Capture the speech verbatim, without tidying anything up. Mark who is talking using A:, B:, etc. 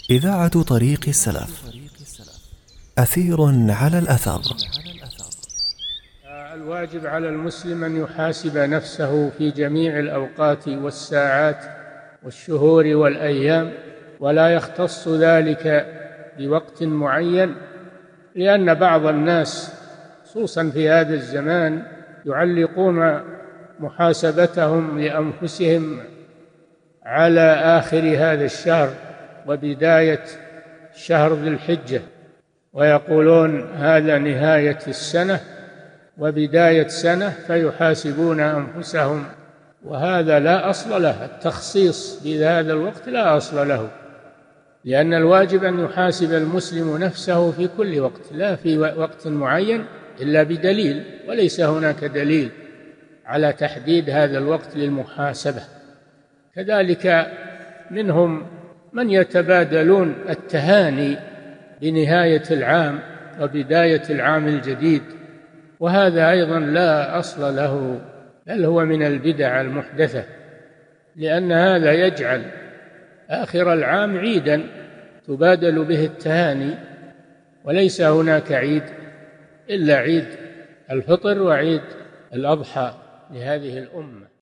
A: إذاعة طريق السلف. أثير على الأثر.
B: الواجب على المسلم أن يحاسب نفسه في جميع الأوقات والساعات والشهور والأيام، ولا يختص ذلك بوقت معين، لأن بعض الناس خصوصا في هذا الزمان يعلقون محاسبتهم لأنفسهم على آخر هذا الشهر وبداية شهر ذي الحجة، ويقولون هذا نهاية السنة وبداية سنة، فيحاسبون أنفسهم، وهذا لا أصل له. التخصيص بهذا الوقت لا أصل له، لأن الواجب أن يحاسب المسلم نفسه في كل وقت، لا في وقت معين إلا بدليل، وليس هناك دليل على تحديد هذا الوقت للمحاسبة. كذلك منهم من يتبادلون التهاني بنهاية العام وبداية العام الجديد، وهذا أيضا لا أصل له، بل هو من البدع المحدثة، لأن هذا يجعل آخر العام عيدا تبادل به التهاني، وليس هناك عيد إلا عيد الفطر وعيد الأضحى لهذه الأمة.